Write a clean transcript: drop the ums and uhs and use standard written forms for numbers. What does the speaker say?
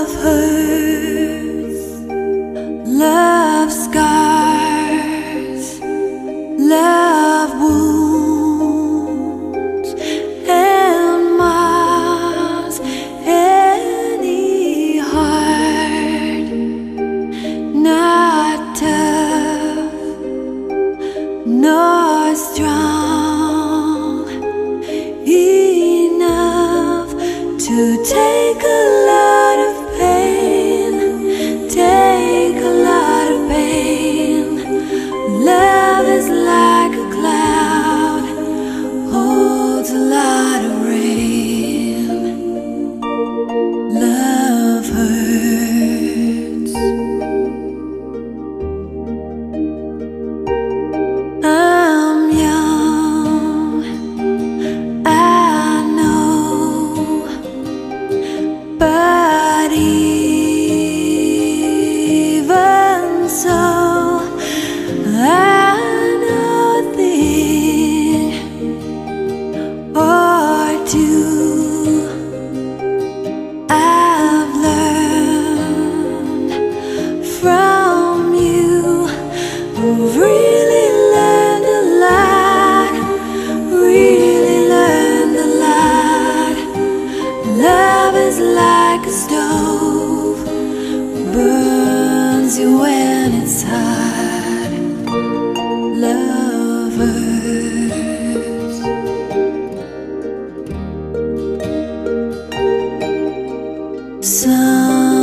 Love hurts, love scars, love wounds, and mars any heart not tough nor strong enough to take a lot of pain, take a lot of pain. Love is like a cloud, holds a lot of rain. Love hurts. I'm young, I know, but even so, I know a thing or two. I've learned from you. I've really learned a lot, really learned a lot. Love is like a stove, burns you when it's hot. Love hurts. Some